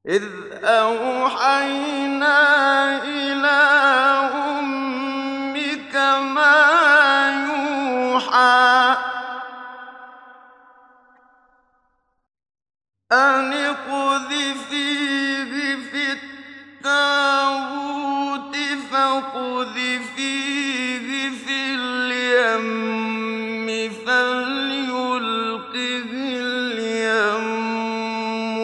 إذ أوحينا إلى أمك ما يوحى أن اقذفيه في التابوت فاقذفيه في اليم فليلقه اليم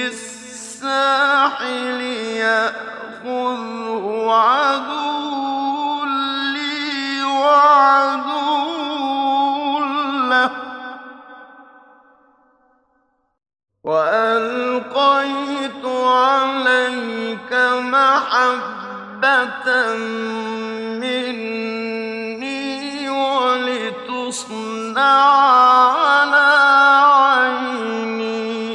بالساحل يأخذه عدو لي وعدو له وألقيت عليك محبة مني ولتصنع على عيني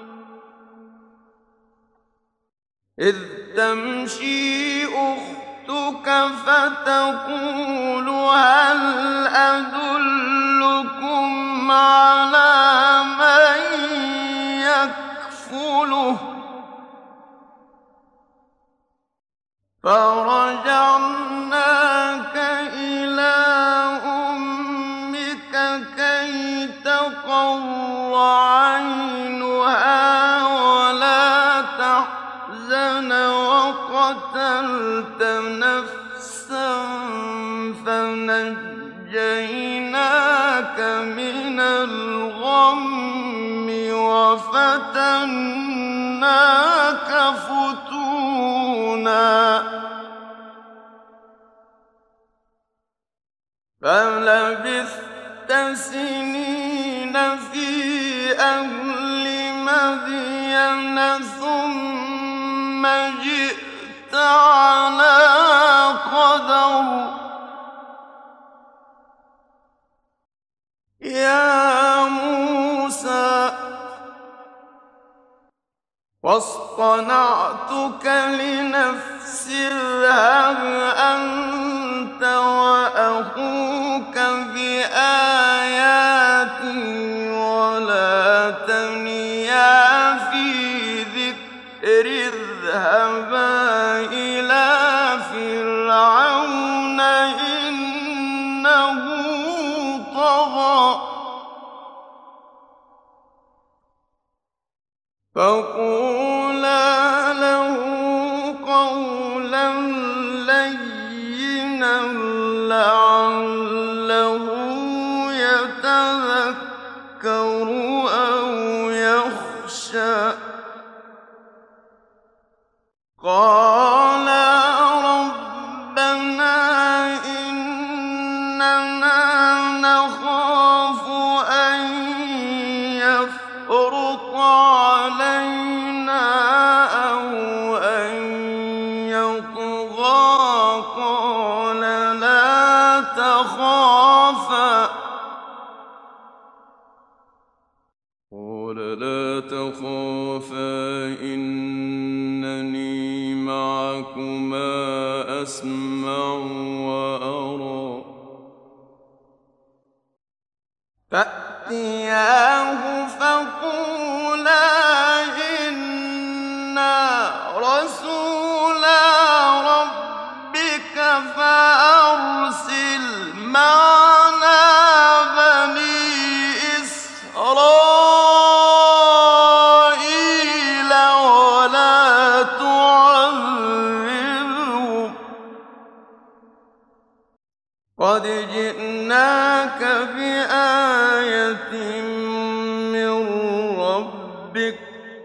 إذ تمشي أختك فتقول هل أدلكم على من يكفله فرجعناك إلى أمك كي تقر عينها ولا تحزن وقتلت نفسا فنجيناك من الغم وفتناك فتونا فلبثت سنين في أهل مدين ثم جئت على قدر يا موسى واصطنعتك لنفسي اذهب أنت وأخوك بآياتي ولا تنيا في ذكري اذهبا إلى فرعون إنه طغى فقولا له قولا لينا لعله يتذكر أو يخشى قالا ربنا إننا نخاف أن يفرط علينا أو أن يطغى قال لا تخافا إنني معكما أسمع وأرى فأتياه فقولا إنا رسولا ربك فأرسل معنا بني إسرائيل ولا تعذبهم قد جئناك بآية من ربك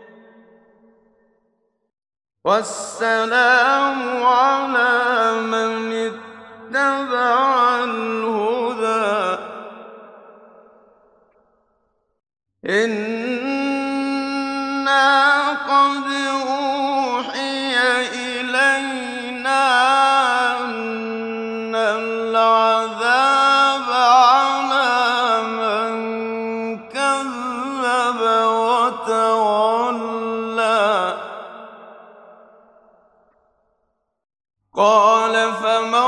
والسلام على من اتبع الهدى إنا قد أوحي إلينا أن العذاب على من كذب وتولى قال فمن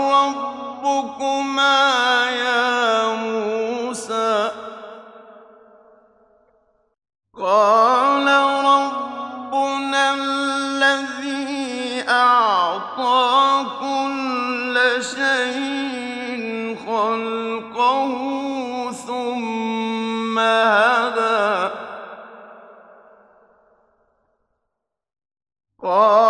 ربكما يا موسى قال ربنا شيء خلقه ثم هدى